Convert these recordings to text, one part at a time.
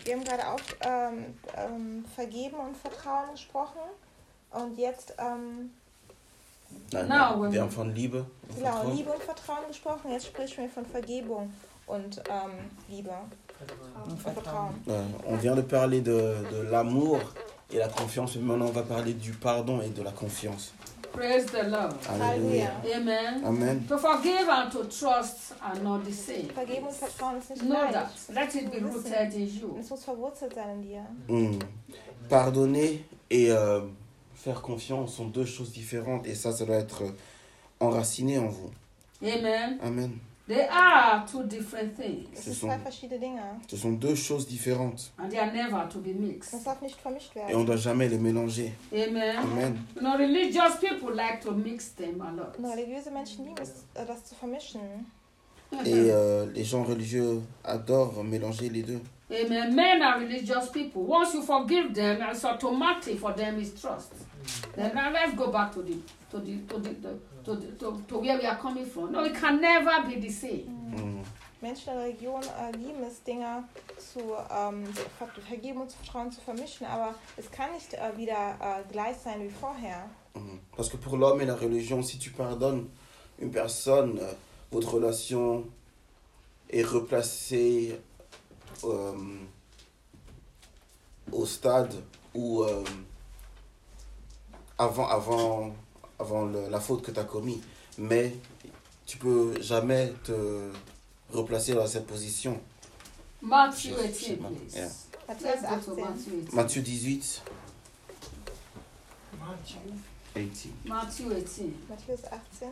Wir haben gerade auch Vergeben und Vertrauen gesprochen. Und jetzt wir haben von Liebe und Vertrauen. Liebe und Vertrauen gesprochen. Jetzt sprechen wir von Vergebung und Liebe und Vertrauen. On vient de parler de l'amour et la confiance, mais maintenant on va parler du pardon et de la confiance. Praise the Lord. Alléluia. Amen. Amen. To forgive and to trust are not the same. Vergeben und Vertrauen ist nicht Know gleich. that. Let it be rooted in you. Es muss verwurzelt sein in dir. Pardonner et faire confiance sont deux choses différentes et ça doit être enraciné en vous. Amen. Amen. They are two different things. Es sind zwei verschiedene Dinge. Ce sont deux choses différentes. And they are never to be mixed. Das darf nicht vermischt Et on werden. ne doit jamais les mélanger. Amen. Amen. You know, religious people like to mix them a lot. Und religiöse Menschen lieben es, das zu vermischen. Et les gens religieux adorent mélanger les deux. Amen. Men are religious people. Once you forgive them, it's automatic for them is trust. Then now let's go back to where we are coming from. No, it can never be the same. Menschen in der Religion lieben es, Dinge zu vergeben und zu Vertrauen zu vermischen, aber es kann nicht wieder gleich sein wie vorher. Parce que pour l'homme et la religion, si tu pardonnes une personne, votre relation est replacée au stade où avant la faute que tu as commise. Mais tu peux jamais te replacer dans cette position. Matthew 18, please. Yeah. Let's go to Matthew 18. Matthieu 18. Matthew 18. Matthäus 18.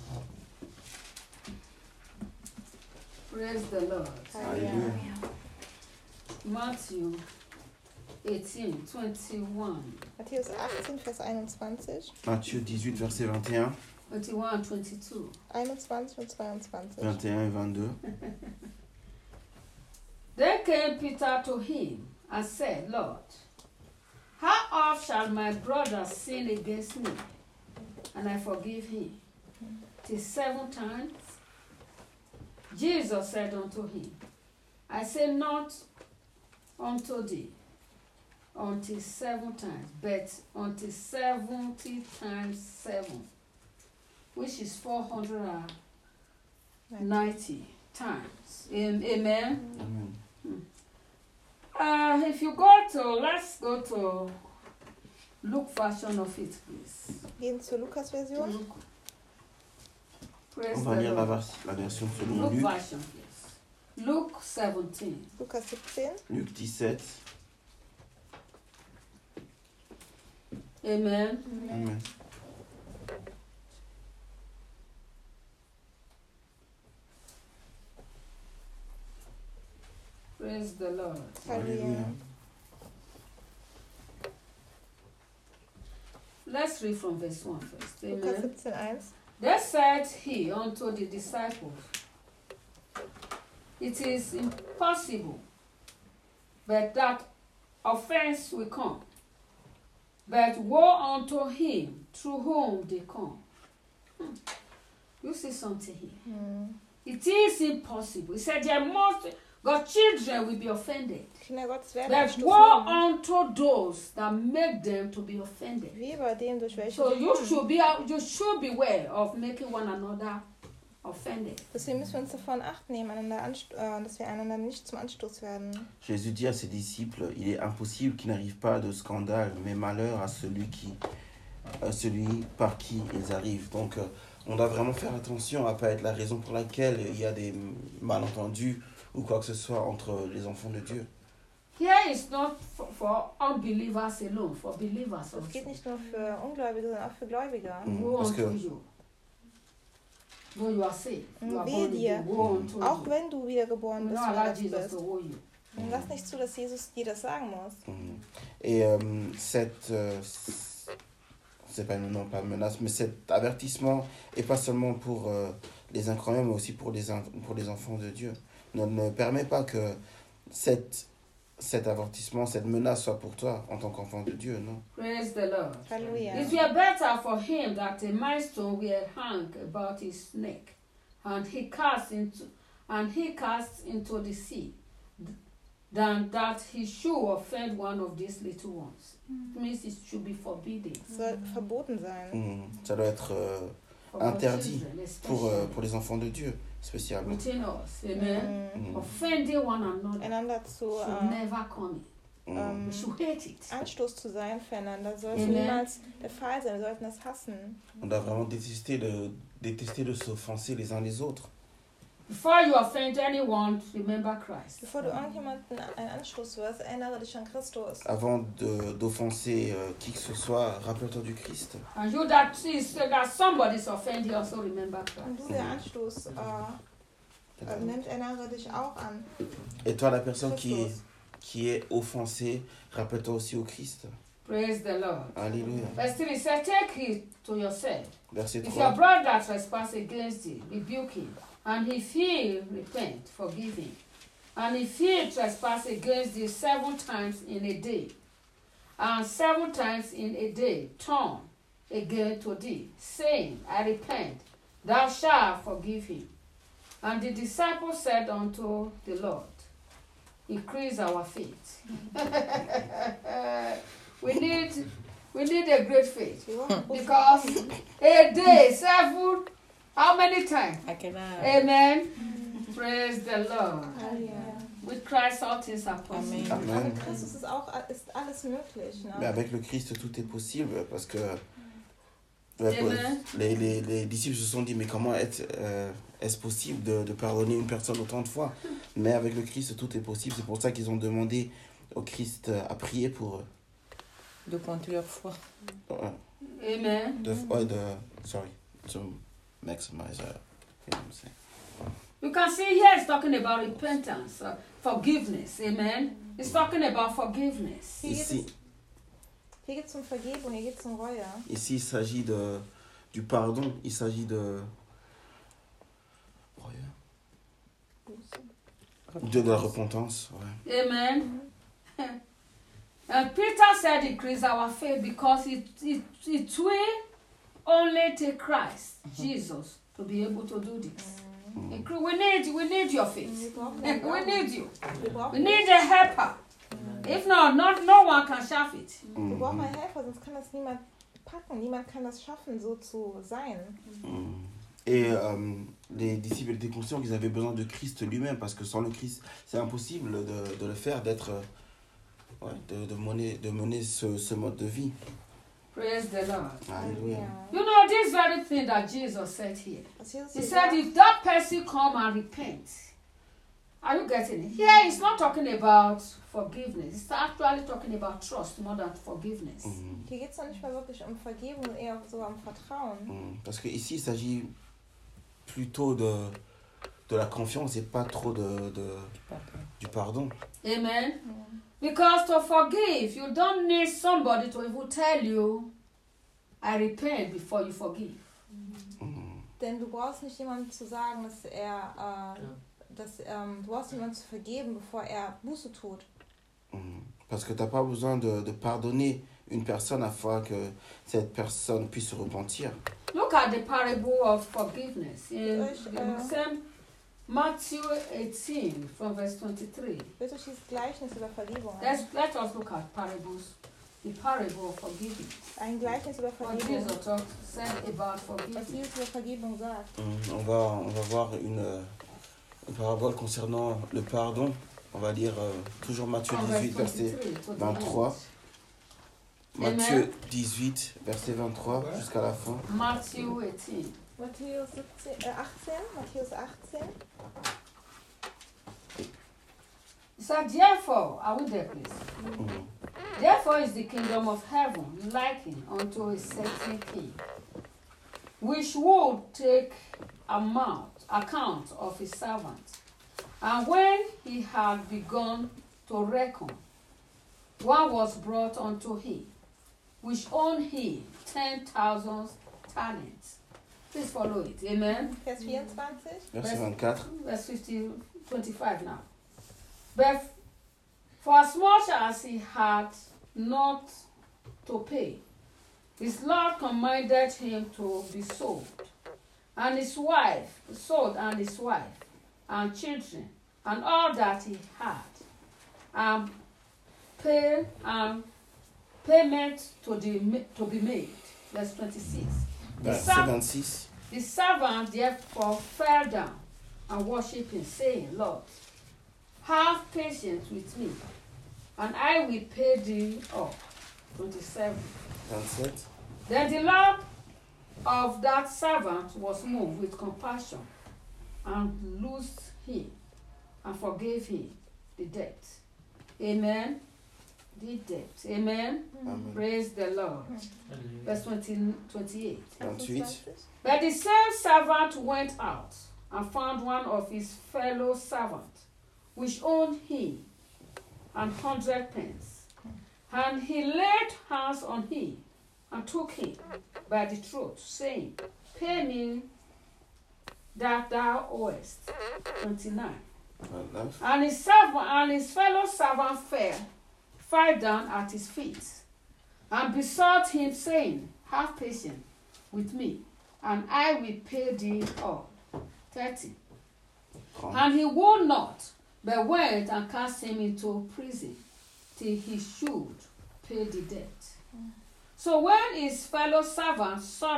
Praise the Lord. Alléluia. Matthew 18, 21. Matthäus 18, Vers 21. Matthieu 18, verset 21. 21 and 22. 21 und 22. 21 et 22. Then came Peter to him and said, Lord, how oft shall my brother sin against me, and I forgive him? 'Tis 7 times? Jesus said unto him, I say not unto thee until 7 times, but until 70 times 7, which is 490 times. Amen. Amen. If you let's go to Luke version of it, please. Gehen zur Lukas-Version. Luke. Praise On va the lire Lord. la version selon Luke Luc. version, please. Luke 17. Lukas 17. Luc 17. Amen. Amen. Praise the Lord. Halleluja. Let's read from verse 1 first. Lukas Amen. 17, 1. Then said he unto the disciples, It is impossible, but that offense will come. But woe unto him through whom they come. You see something here. It is impossible. He said God's children will be offended. Kinder Gottes werden But gestoßen. woe unto those that make them to be offended. Wie bei dem, durch welche So sie you kommen. should beware of making one another offended. Deswegen müssen wir uns davon acht nehmen, dass wir einander nicht zum Anstoß werden. Jésus dit à ses disciples, il est impossible qu'il n'arrive pas de scandale, mais malheur à celui par qui ils arrivent. Donc, on doit vraiment faire attention à ne pas être la raison pour laquelle il y a des malentendus ou quoi que ce soit entre les enfants de Dieu. Here is not for unbelievers alone, for believers Es geht also. nicht nur für Ungläubige, sondern auch für Gläubige. Woe Parce unto que you. Though you are saved, you are Wehe born dir, again. Woe unto auch you. wenn du wiedergeboren Do bist, not allow verletzt Jesus bist. to woe you. Und lass nicht zu, dass Jesus dir das sagen muss. Et c'est pas menace, mais cet avertissement est pas seulement pour les incroyants, mais aussi pour les enfants de Dieu. Ne permet pas que cet avertissement, cette menace soit pour toi en tant qu'enfant de Dieu, non. Praise the Lord. Halleluja. It were better for him that a millstone were hung about his neck, and he cast into the sea, than that he should offend one of these little ones. It means it should be forbidden. Es soll verboten sein. Ça doit être For our interdit children, pour especially les enfants de Dieu, spécialement. within us. Amen. Mm. Offending one another Einander zu should never come in. Mm. We should hate it. Anstoß zu sein füreinander sollte Amen. niemals der Fall sein. Wir sollten das hassen. On doit vraiment détester de s'offenser les uns les autres. Before you offend anyone, remember Christ. Bevor du irgendjemanden einen Anstoß wirst, erinnere dich an Christus. Avant d'offenser qui que ce soit, rappelle-toi du Christ. And you that sees that somebody is offending, also remember Und Christ. du, der Anstoß nimmt, erinnere dich auch an Et toi, la personne Christus. qui est offensée, rappelle-toi aussi au Christ. Praise the Lord. Alléluia. Verse 3 says, take heed to yourself. Verset If your 3. brother trespass against thee, rebuke him. And if he repent, forgive him. And if he trespass against thee 7 times in a day, and 7 times in a day turn again to thee, saying, I repent, thou shalt forgive him. And the disciples said unto the Lord, increase our faith. we need a great faith. Wir brauchen große Because a day, 7, how many times? Amen. Praise the Lord. Halleluja. With Christ all things are possible. Aber Amen. mit Christus ist alles möglich. Mais Ne? avec le Christ, tout est possible parce que Amen. les disciples se sont dit, mais comment est-ce possible de pardonner une personne autant de fois? Mais avec le Christ, tout est possible. C'est pour ça qu'ils ont demandé au Christ à prier pour eux. De compter leur foi. Amen. Sorry, to maximize, you know what I'm saying? You can see here it's talking about repentance, forgiveness. Amen. It's talking about forgiveness. Ici, Hier geht es um Vergebung, hier geht es um Reue. il s'agit du pardon, il s'agit de la repentance. Ouais. Amen. And Peter said, increase our faith because it will only take Christ, Jesus, to be able to do this. We need your faith. Wir brauchen deinen We Glauben. need you. Wir brauchen We need a helper. If not, no one can shove it. Wir brauchen einen Helfer, sonst kann das niemand packen. Niemand kann das schaffen, so zu sein. Et les disciples étaient conscients qu'ils avaient besoin de Christ lui-même, parce que sans le Christ, c'est impossible de le faire, de mener ce mode de vie. Praise the Lord. Alléluia. You know, this very thing that Jesus said here. Was Jesus He hier said, sagt, if that person come and repent, are you getting it? Here, it's not talking about forgiveness. It's actually talking about trust more than forgiveness. hier geht es noch nicht mal wirklich um Vergebung, eher sogar um Vertrauen. Parce que ici, il s'agit plutôt de la confiance et pas trop du pardon. Amen. Because to forgive, you don't need somebody to even tell you, I repent before you forgive. Denn du brauchst nicht jemandem zu sagen, du brauchst jemandem zu vergeben, bevor er Buße tut. Parce que tu n'as pas besoin de pardonner une personne afin que cette personne puisse se repentir. Look at the parable of forgiveness in Durch, the same Matthew 18 from verse 23. Wird euch dieses Gleichnis über Vergebung an. Let us look at parables. The parable of forgiving. Ein Gleichnis über What Vergebung. Jesus said about Was forgiving. Jesus über Vergebung sagt. On va voir une parabole concernant le pardon. On va lire toujours Matthieu From 18, verse verset 23 to the 23. end. Matthieu 18, verset 23 jusqu'à la fin. Matthew 18. Matthäus 18. Matthäus 18. He said, therefore, are we there, please? Therefore is the kingdom of heaven likened unto a certain king, which would take account of his servants. And when he had begun to reckon, one was brought unto him, which owned him 10,000 talents. Please follow it. Amen. Vers 24. Verset 24. Verse 25 now. But for as much as he had not to pay, his Lord commanded him to be sold, and his wife, and children, and all that he had, and payment to be made. Verse 26. Verset 26. The servant therefore fell down and worshipped him, saying, Lord, have patience with me, and I will pay thee all. 27. 27. Then the Lord of that servant was moved with compassion and loosed him and forgave him the debt. Amen. The debt. Amen. Amen. Praise the Lord. Verse 28. 28. But the same servant went out and found one of his fellow servants, which owed him 100 pence. And he laid hands on him and took him by the throat, saying, Pay me that thou owest. 29. And his fellow servant fell down at his feet and besought him, saying, Have patience with me, and I will pay thee all. 30. And he would not, but went and cast him into prison till he should pay the debt. So when his fellow servants saw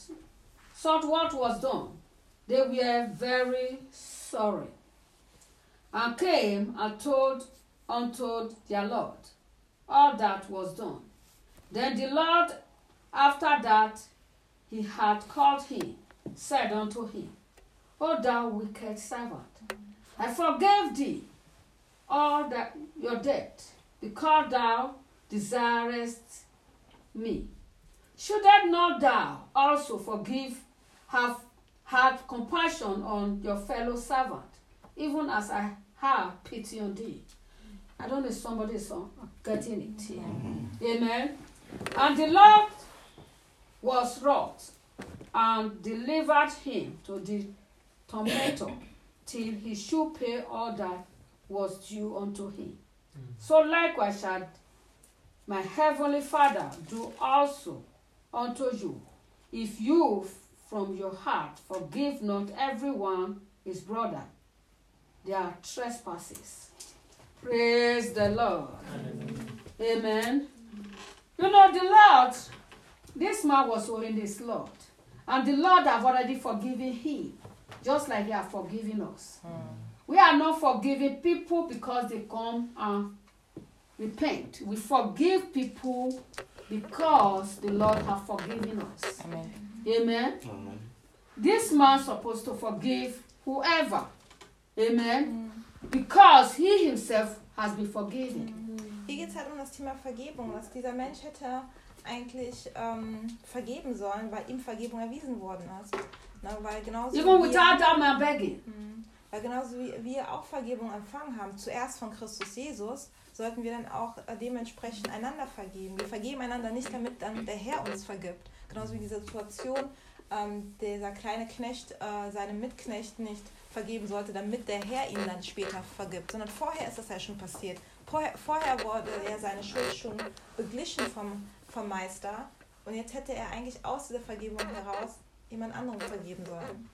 what was done, they were very sorry, and came and told unto their Lord all that was done. Then the Lord, after that he had called him, said unto him, O thou wicked servant, I forgave thee all your debt, because thou desirest me. Shouldest not thou also have had compassion on your fellow servant, even as I have pity on thee? I don't know if somebody is getting it here. Amen. And the Lord was wroth and delivered him to the tormentor till he should pay all that was due unto him. So likewise shall my heavenly Father do also unto you, if you from your heart forgive not everyone his brother their trespasses. Praise the Lord. Amen. You know, the Lord, this man was owing his Lord, and the Lord have already forgiven him, just like he has forgiven us. We are not forgiving people because they come and repent. We forgive people because the Lord has forgiven us. Amen. Amen. Amen. This man is supposed to forgive whoever. Amen. Because he himself has been forgiven. Hier geht es halt um das Thema Vergebung, dass dieser Mensch hätte eigentlich vergeben sollen, weil ihm Vergebung erwiesen worden ist. Na, weil genauso Even without that man begging. Weil genauso wie wir auch Vergebung empfangen haben, zuerst von Christus Jesus, sollten wir dann auch dementsprechend einander vergeben. Wir vergeben einander nicht, damit dann der Herr uns vergibt. Genauso wie die Situation, dieser kleine Knecht seinem Mitknecht nicht vergeben sollte, damit der Herr ihn dann später vergibt. Sondern vorher ist das ja schon passiert. Vorher wurde er seine Schuld schon beglichen vom Meister. Und jetzt hätte er eigentlich aus dieser Vergebung heraus jemand anderem vergeben sollen.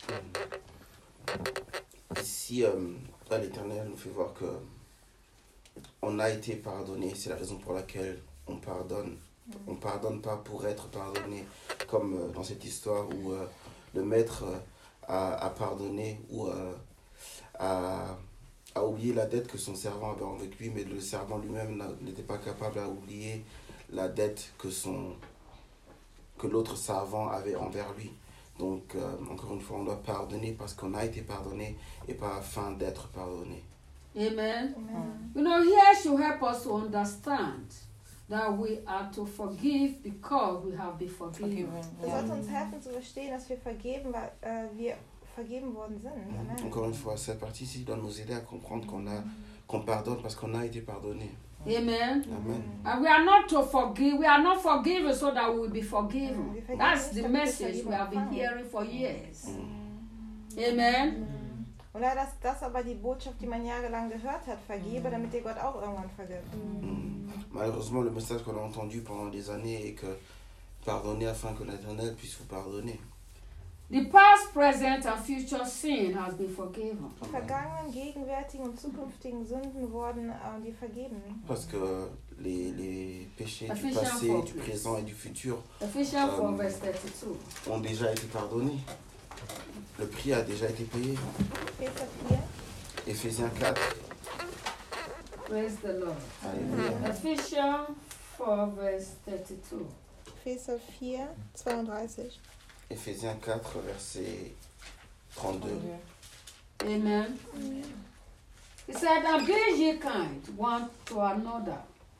Ici, l'Éternel nous fait voir que on a été pardonné. C'est la raison pour laquelle on pardonne. On ne pardonne pas pour être pardonné, comme dans cette histoire où le maître a pardonné ou a oublié la dette que son servant avait avec lui, mais le servant lui-même n'était pas capable d'oublier la dette que l'autre servant avait envers lui. Donc, encore une fois, on doit pardonner parce qu'on a été pardonné et pas afin d'être pardonné. Amen. You know, here should help us to understand that we are to forgive because we have been forgiven. Das sollte uns helfen zu verstehen, dass wir vergeben, weil wir vergeben worden sind. Amen. Encore une fois, cette partie-ci doit nous aider à comprendre qu'on pardonne parce qu'on a été pardonné. Amen. Amen. And we are not to forgive. We are not forgiven so that we will be forgiven. That's the message we have been hearing for years. Amen. Und das aber die Botschaft, die man jahrelang gehört hat, vergebe, damit dir Gott auch irgendwann vergibt. Malheureusement, le message qu'on a entendu pendant des années est que pardonnez afin que l'Éternel puisse vous pardonner. The past, present, and future sin has been forgiven. Die vergangenen, gegenwärtigen und zukünftigen Sünden wurden dir vergeben. Parce que les péchés du Ephesians passé, 4, du please. présent et du futur Ephesians 4, verse 32. ont déjà été pardonnés. Le prix a déjà été payé. Epheser 4, Éphésiens 4. Praise the Lord. Alléluia. Ephesians 4, verse 32. Epheser 4, 32. Éphésiens 4, verset 32. Amen. He said, and be ye kind one to another,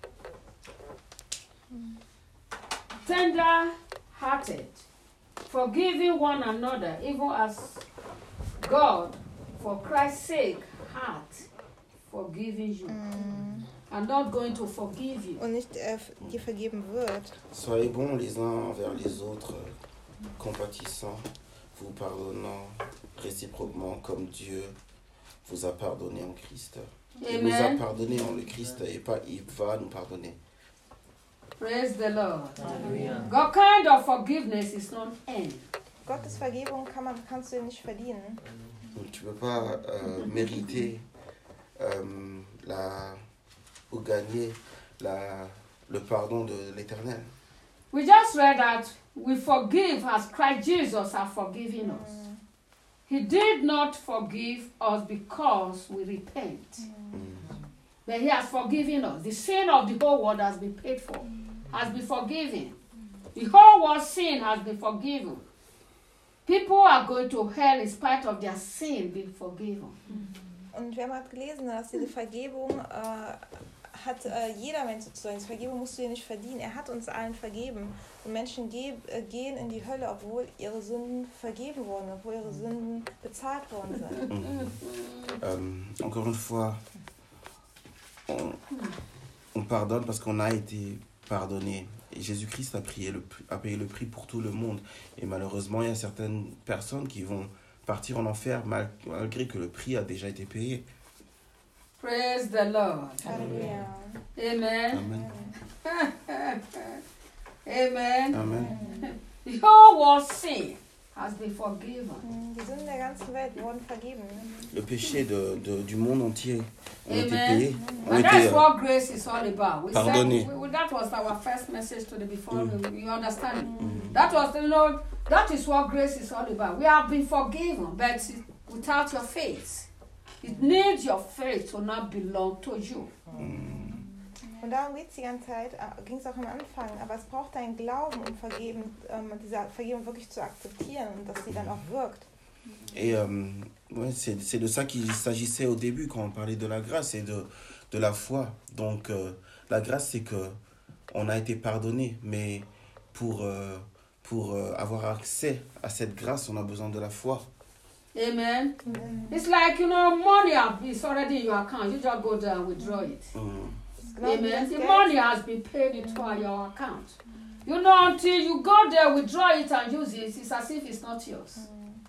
tender hearted, forgiving one another, even as God, for Christ's sake, hath forgiven you. I'm not going to forgive you. Und nicht dir vergeben wird. Soyez bons les uns envers les autres, compatissants, vous pardonnant réciproquement comme Dieu vous a pardonné en Christ. Il nous a Amen. pardonné en le Christ et pas il va nous pardonner. Praise the Lord. God kind of forgiveness is not end. Gottes Vergebung kannst du dir nicht verdienen. Donc, tu ne peux pas mériter ou gagner le pardon de l'Éternel. We just read that we forgive as Christ Jesus has forgiven us. He did not forgive us because we repent. But he has forgiven us. The sin of the whole world has been paid for, has been forgiven. The whole world's sin has been forgiven. People are going to hell in spite of their sin being forgiven. Und wir haben halt gelesen, dass diese Vergebung hat jeder Mensch sozusagen. Diese Vergebung musst du dir nicht verdienen. Er hat uns allen vergeben. Und Menschen gehen in die Hölle, obwohl ihre Sünden vergeben wurden, obwohl ihre Sünden bezahlt worden sind. Encore une fois, on pardonne parce qu'on a été pardonné. Et Jésus-Christ a payé le prix pour tout le monde. Et malheureusement, il y a certaines personnes qui vont partir en enfer malgré que le prix a déjà été payé. Praise the Lord. Halleluja. Amen. Amen. Amen. Amen. The whole world's sin has been forgiven. Die Sünden der ganzen Welt wurden vergeben. Le péché du monde entier ont été Amen. payés, ont And that's été what grace is all about. We pardonné. said that was our first message today before you understand. That was that is what grace is all about. We have been forgiven, but without your faith. It needs your faith to not belong to you. Und darum geht es die ganze Zeit, ging es auch am Anfang, aber es braucht deinen Glauben, um diese Vergebung wirklich zu akzeptieren und dass sie dann auch wirkt. Et ouais, c'est de ça qu'il s'agissait au début quand on parlait de la grâce et de la foi. Donc la grâce, c'est que on a été pardonné, mais pour avoir accès à cette grâce, on a besoin de la foi. Amen. It's like, money is already in your account. You just go there and withdraw it. Amen. The money has been paid into your account. Until you go there, withdraw it and use it, it's as if it's not yours.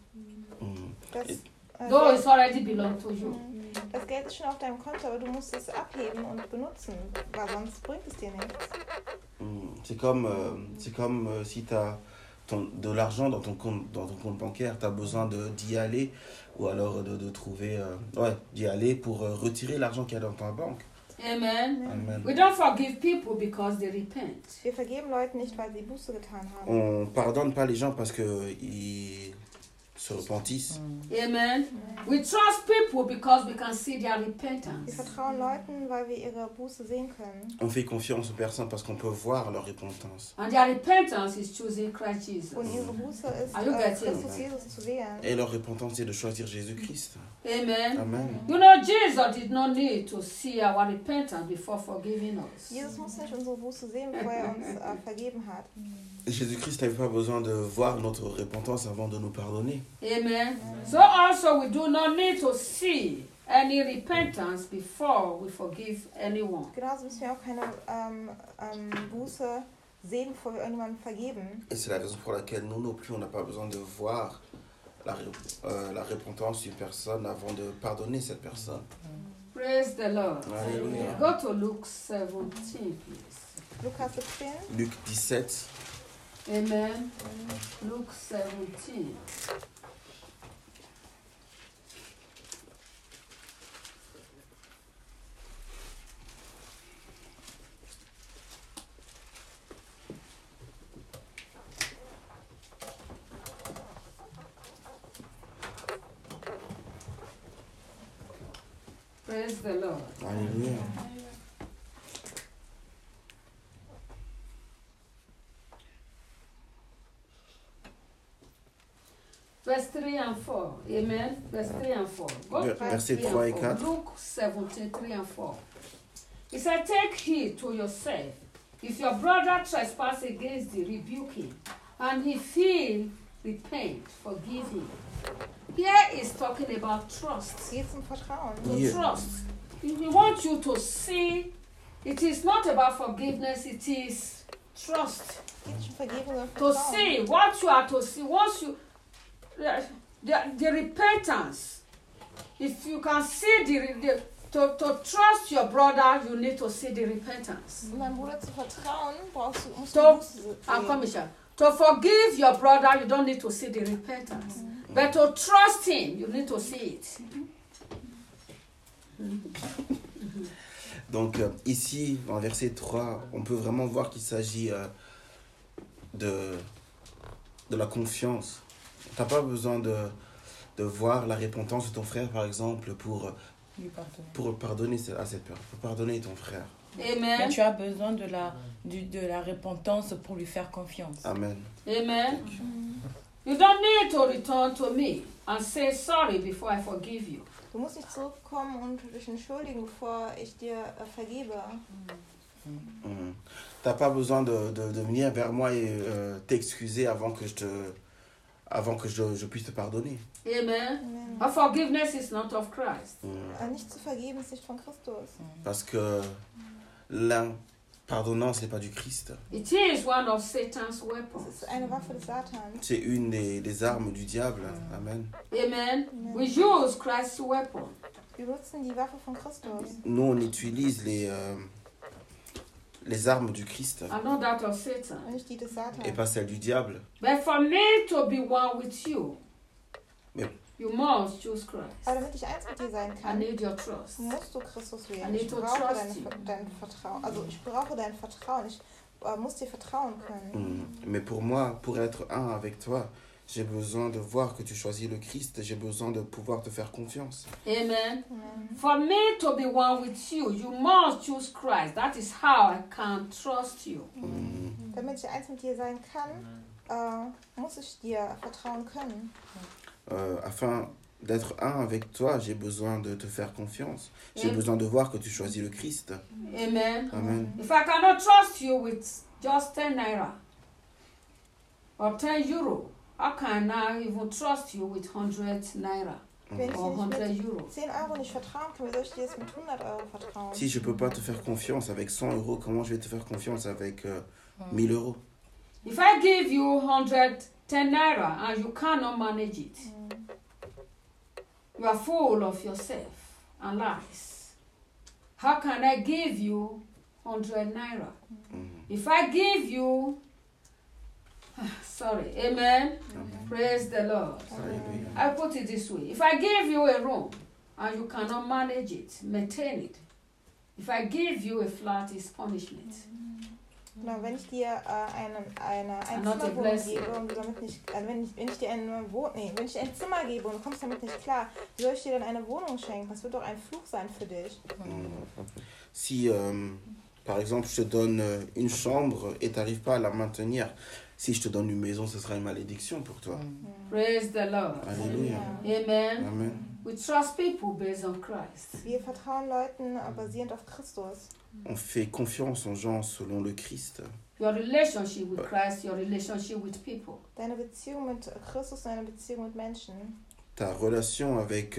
Though it's already belong to you. Das Geld ist schon auf deinem Konto, aber du musst es abheben und benutzen, weil sonst bringt es dir nichts. C'est comme si tu as de l'argent dans ton compte bancaire, tu as besoin d'y aller ou alors de trouver d'y aller pour retirer l'argent qu'il y a dans ta banque. Amen. Amen. We don't forgive people because they repent. Wir vergeben Leuten nicht, weil sie Buße getan haben. On pardonne pas les gens parce qu'ils se repentissent. Amen. We trust people because we can see their Wir repentance. vertrauen Leuten, weil wir ihre Buße sehen können. On fait confiance aux personnes parce qu'on peut voir leur repentance. And their repentance is choosing Christ Jesus. Und ihre Buße ist, Are you getting Christus Jesus zu wählen. Et leur repentance, c'est de choisir Jésus-Christ. Amen. Amen. Jesus did not need to see our repentance before forgiving us. Jesus muss nicht unsere Buße sehen, bevor er uns vergeben hat. Jésus-Christ n'avait pas besoin de voir notre repentance avant de nous pardonner. Amen. So also we do not need to see any repentance before we forgive anyone. Genauso müssen wir auch keine Buße sehen, bevor wir irgendjemandem vergeben. Et c'est la raison pour laquelle nous non plus, on n'a pas besoin de voir la repentance d'une personne avant de pardonner cette personne. Praise the Lord. Alléluia. Go to Luke 17, please. Lukas 17. Luc 17. Amen. Luke 17. Praise the Lord. Alléluia. Verse 3 and 4. Amen. Verse 3 and 4. Go back Versets 3 and 3 et 4. 4. Luke 17, 3 and 4. He said, take heed to yourself. If your brother trespass against thee, rebuke him. And if he repent, forgive him. Here is talking about trust. Geht um Vertrauen. To Yeah. trust. We want you to see it is not about forgiveness, it is trust. Geht um Vergebung und To Vertrauen. see what you are to see. Once you the repentance, if you can see to trust your brother, you need to see the repentance. Um deinem Bruder zu vertrauen, musst To, du Buße I'm sehen. coming, Michelle. To forgive your brother, you don't need to see the repentance. But to trust him, you need to see it. Donc ici, dans le verset 3, on peut vraiment voir qu'il s'agit de la confiance. Tu n'as pas besoin de voir la repentance de ton frère, par exemple, Lui pardonner. pour pardonner à cette personne, pour pardonner ton frère. Mais Amen. tu as besoin de la repentance pour lui faire confiance. Amen. Amen. You don't need to return to me and say sorry before I forgive you. Du musst nicht zurückkommen und dich entschuldigen, bevor ich dir vergebe. Tu n'as pas besoin de venir vers moi et t'excuser avant que je puisse te pardonner. Amen. Amen. But forgiveness is not of Christ. Nicht zu vergeben ist nicht von Christus. Parce que l'impardonnance, ce n'est pas du Christ. It is one of Satan's Es weapons. ist eine Waffe des Satans. C'est une des armes du diable. Amen. Amen. We use Christ's weapon. Wir nutzen die Waffe von Christus. Nous, on utilise les armes du Christ And not that of Satan. Und nicht die des Satans. et pas celles du diable. But for me to be one with you, Mais- you must choose Christ. Aber damit ich eins mit dir sein I kann, need your trust. musst du Christus I wählen. need Ich to brauche trust you. dein Vertrauen. Also ich brauche dein Vertrauen. Ich muss dir vertrauen können. Mais pour moi, pour être un avec toi, j'ai besoin de voir que tu choisis le Christ. J'ai besoin de pouvoir te faire confiance. Amen. For me to be one with you, you must choose Christ. That is how I can trust you. Damit ich eins mit dir sein kann, muss ich dir vertrauen können. Afin d'être un avec toi, j'ai besoin de te faire confiance. J'ai Amen. besoin de voir que tu choisis le Christ. Amen. Amen. If I cannot trust you with just 10 naira or 10 euro, how can I even trust you with 100 naira Wenn ich or dir 100 nicht euro? mit 10 Euro nicht vertrauen kann, wie soll ich dir jetzt mit 100 Euro vertrauen? Si je ne peux pas te faire confiance avec 100 euros, comment je vais te faire confiance avec 1000 euros? If I give you 110 naira and you cannot manage it, you are full of yourself and lies. How can I give you 100 naira? If I give you, sorry, amen. Praise the Lord. Alléluia. I put it this way. If I give you a room and you cannot manage it, maintain it. If I give you a flat, it's punishment. Genau, wenn ich dir eine Not a Zimmerwohnung blessing. gebe und du damit nicht, wenn ich dir wenn ich dir ein Zimmer gebe und du kommst damit nicht klar, wie soll ich dir dann eine Wohnung schenken? Das wird doch ein Fluch sein für dich. Si, par exemple, je te donne une chambre et tu n'arrives pas à la maintenir, si je te donne une maison, ce sera une malédiction pour toi. Praise the Lord. Alléluia. Amen. Amen. We trust people based on Christ. Wir vertrauen Leuten basierend auf Christus. On fait confiance aux gens selon le Christ. Your relationship with Christ, your relationship with people. Deine Beziehung mit Christus, deine Beziehung mit Menschen. Ta relation avec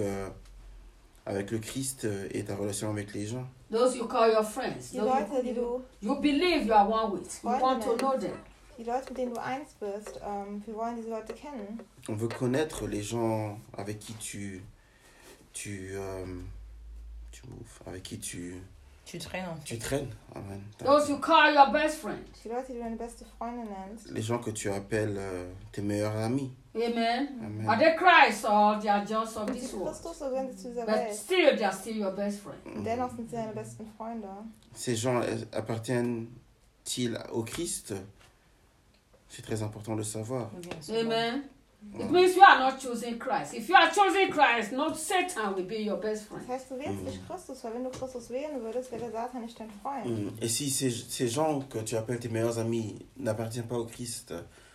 le Christ et ta relation avec les gens. Those you call your friends. Die Those Leute, die you believe you are one with. You want to know them. Die Leute, mit denen du eins bist, wir wollen diese Leute kennen. On veut connaître les gens avec qui avec qui tu Tu traînes. Tu traînes. Amen. Those you call your best friend. Die Leute, die du deine beste Freundin nennst. Les gens que tu appelles tes meilleurs amis. Amen. Amen. Are they Christ or they are just of Sind this sie world? Christus oder sind sie zu dieser But Welt? still, they are still your best friend. Und dennoch sind sie deine besten Freunde. Ces gens appartiennent-ils au Christ? C'est très important de le savoir. Amen. It means you are not choosing Christ. If you are choosing Christ, not Satan will be your best friend. Das heißt, du wählst nicht Christus, weil wenn du Christus wählen würdest, wäre der Satan nicht dein Freund. Et si ces gens que tu appelles tes meilleurs amis n'appartiennent pas au Christ,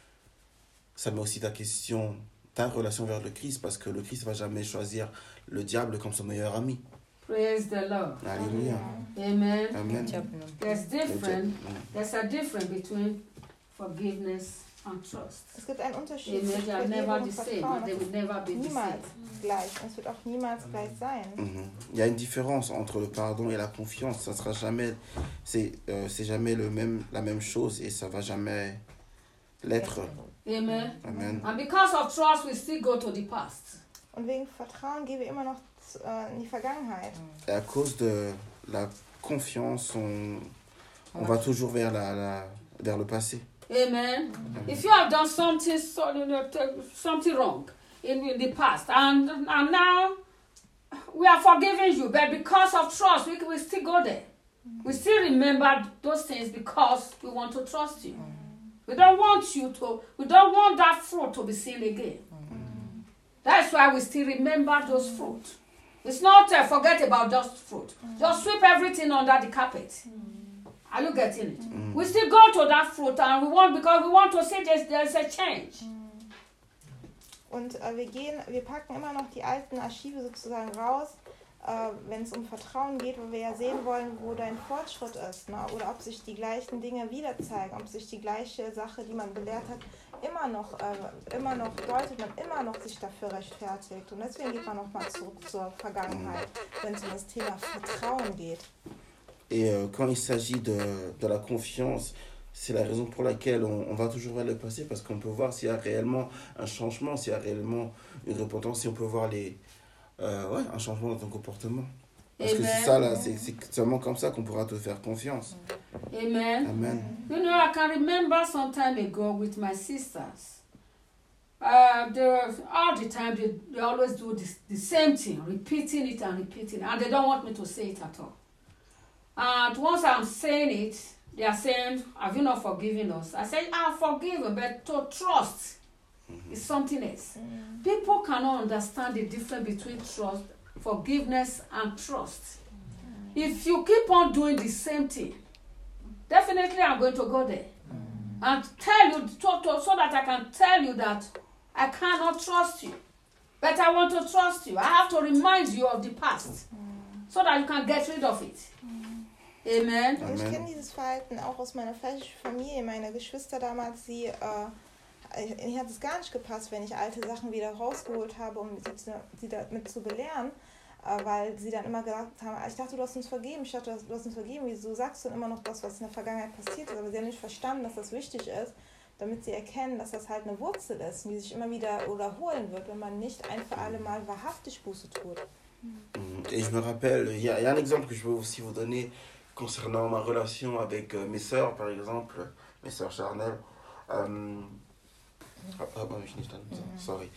ça met aussi ta relation vers le Christ, parce que le Christ ne va jamais choisir le diable comme son meilleur ami. Praise the Lord. Alléluia. Amen. Amen. There's a difference between forgiveness and trust. Es gibt einen Unterschied Amen. zwischen They are Vergebung never und the same, Vertrauen. and they Das will never be ist the niemals same. gleich. Und es wird auch niemals gleich sein. Il y a une différence entre le pardon et la confiance. Ça sera jamais, c'est jamais la même chose et ça va jamais l'être. Amen. Amen. And because of trust, we still go to the past. Und wegen Vertrauen gehen wir immer noch in die Vergangenheit. Et à cause de la confiance, on va toujours vers le passé. Amen. If you have done something wrong in the past, and now we are forgiving you, but because of trust, we still go there. We still remember those things because we want to trust you. We don't want that fruit to be seen again. That's why we still remember those fruit. It's not forget about just fruit. Just sweep everything under the carpet. Are you getting it? We still go to that fruit and because we want to see there's a change. Und wir packen immer noch die alten Archive sozusagen raus, wenn es um Vertrauen geht, weil wir ja sehen wollen, wo dein Fortschritt ist, ne? Oder ob sich die gleichen Dinge wieder zeigen, ob sich die gleiche Sache, die man belehrt hat, immer noch deutet, man immer noch sich dafür rechtfertigt. Und deswegen geht man nochmal zurück zur Vergangenheit, wenn es um das Thema Vertrauen geht. Et quand il s'agit de la confiance, c'est la raison pour laquelle on va toujours vers le passé, parce qu'on peut voir s'il y a réellement un changement, s'il y a réellement une repentance, si on peut voir un changement dans ton comportement. Parce que c'est ça, là, c'est seulement comme ça qu'on pourra te faire confiance. Amen. Amen. You know, I can remember some time ago with my sisters. All the time, they always do the same thing, repeating it, and they don't want me to say it at all. And once I'm saying it, they are saying, have you not forgiven us? I say, I've forgiven, but to trust is something else. People cannot understand the difference between trust, forgiveness, and trust. If you keep on doing the same thing, definitely I'm going to go there and tell you, so that I can tell you that I cannot trust you. But I want to trust you. I have to remind you of the past so that you can get rid of it. Amen. Und ich kenne dieses Verhalten auch aus meiner Familie. Meine Geschwister damals, ihnen hat es gar nicht gepasst, wenn ich alte Sachen wieder rausgeholt habe, um sie damit zu belehren, weil sie dann immer gesagt haben, ich dachte, du hast uns vergeben, wieso sagst du denn immer noch das, was in der Vergangenheit passiert ist? Aber sie haben nicht verstanden, dass das wichtig ist, damit sie erkennen, dass das halt eine Wurzel ist, die sich immer wieder wiederholen wird, wenn man nicht ein für alle Mal wahrhaftig Buße tut. Et je me rappelle, il y a un exemple que je peux aussi vous donner concernant ma relation avec mes sœurs, par exemple, mes sœurs charnelles. Sorry.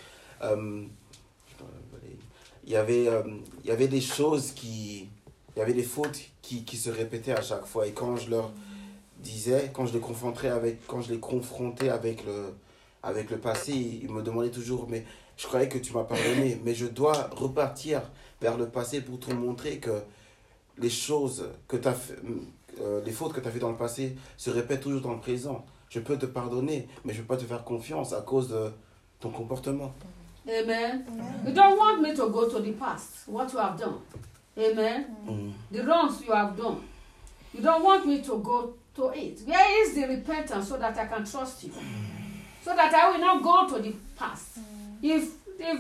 Il y avait des choses il y avait des fautes qui se répétaient à chaque fois. Et quand je leur disais, quand je les confrontais avec le passé, ils me demandaient toujours, mais je croyais que tu m'as pardonné, mais je dois repartir vers le passé pour te montrer que les choses que tu as fait, les fautes que tu as fait dans le passé se répètent toujours dans le présent. Je peux te pardonner, mais je ne peux pas te faire confiance à cause de ton comportement. Amen. You don't want me to go to the past, what you have done. Amen. The wrongs you have done. You don't want me to go to it. Where is the repentance so that I can trust you? So that I will not go to the past. If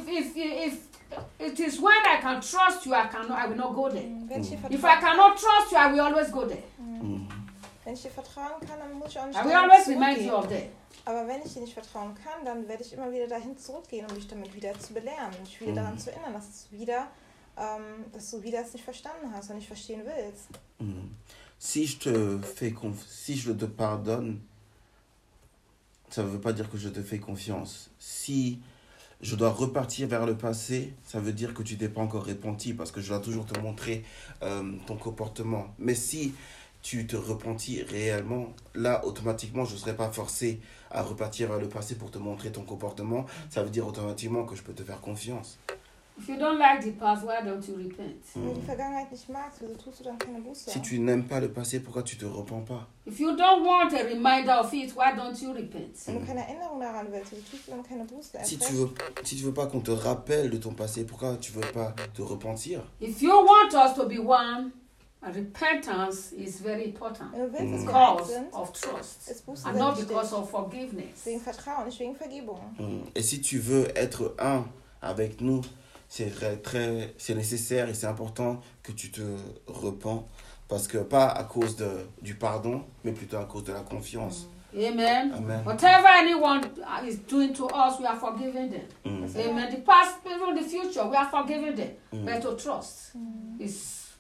it is when I can trust you, I will not go there. If I cannot trust you, I will always go there. Wenn ich dir vertrauen kann, dann muss ich auch nicht I will always remind you of that. Aber wenn ich dir nicht vertrauen kann, dann werde ich immer wieder dahin zurückgehen, um dich damit wieder zu belehren und dich wieder daran zu erinnern, dass es wieder dass du wieder es nicht verstanden hast und nicht verstehen willst. Si je te pardonne, ça ne veut pas dire que je te fais confiance. Si je dois repartir vers le passé, ça veut dire que tu t'es pas encore repenti parce que je dois toujours te montrer ton comportement. Mais si tu te repentis réellement, là, automatiquement, je ne serai pas forcé à repartir vers le passé pour te montrer ton comportement. Ça veut dire automatiquement que je peux te faire confiance. If you don't like the past, why don't you repent? Wenn du die Vergangenheit nicht magst, wieso tust du dann keine Buße? Si tu n'aimes pas le passé, pourquoi tu te repens pas? If you don't want a reminder of it, why don't you repent? Wenn du keine Erinnerung daran willst, wieso tust du dann keine Buße? Si tu veux pas qu'on te rappelle de ton passé, pourquoi tu veux pas te repentir? If you want us to be one, repentance is very important. Wenn du willst, dass wir eins Because sind, of trust. ist Buße And sehr not wichtig. because of forgiveness. Wegen Vertrauen, nicht wegen Vergebung. Et si tu veux être un avec nous, c'est nécessaire et c'est important que tu te repens. Parce que pas à cause du pardon, mais plutôt à cause de la confiance. Amen. Amen. Whatever anyone is doing to us, we are forgiving them. Amen. The past, even the future, we are forgiving them. But to trust is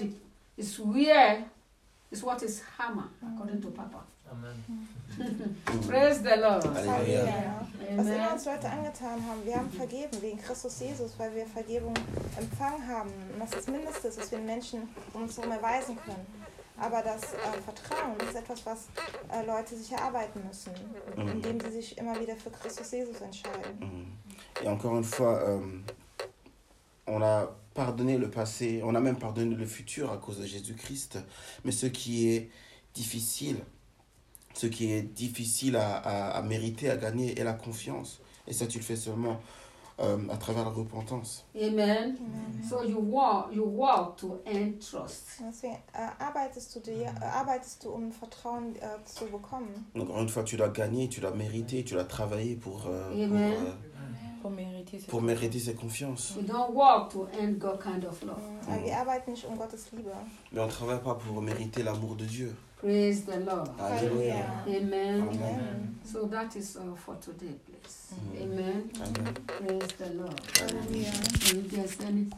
what is hammer, according to Papa. Amen. Praise the Lord. Alléluia. Was immer Amen. uns Leute angetan haben, wir haben vergeben wegen Christus Jesus, weil wir Vergebung empfangen haben. Und das ist das Mindeste, was wir den Menschen um uns herum erweisen können. Aber das Vertrauen ist etwas, was Leute sich erarbeiten müssen, indem sie sich immer wieder für Christus Jesus entscheiden. Et encore une fois, on a pardonné le passé, on a même pardonné le futur à cause de Jésus-Christ. Mais ce qui est difficile à mériter, à gagner, est la confiance. Et ça, tu le fais seulement à travers la repentance. Amen. So you walk to earn trust. Deswegen arbeitest du, um Vertrauen zu bekommen. Donc, encore une fois, tu dois gagner, tu dois mériter, tu dois travailler pour mériter cette confiance. We don't walk to earn God kind of love. Aber wir arbeiten nicht um Gottes Liebe. Mais on ne travaille pas pour mériter l'amour de Dieu. Praise the Lord. Alléluia. Amen. Amen. So that is all for today, please. Amen. Amen. Praise the Lord. Halleluja. If there's any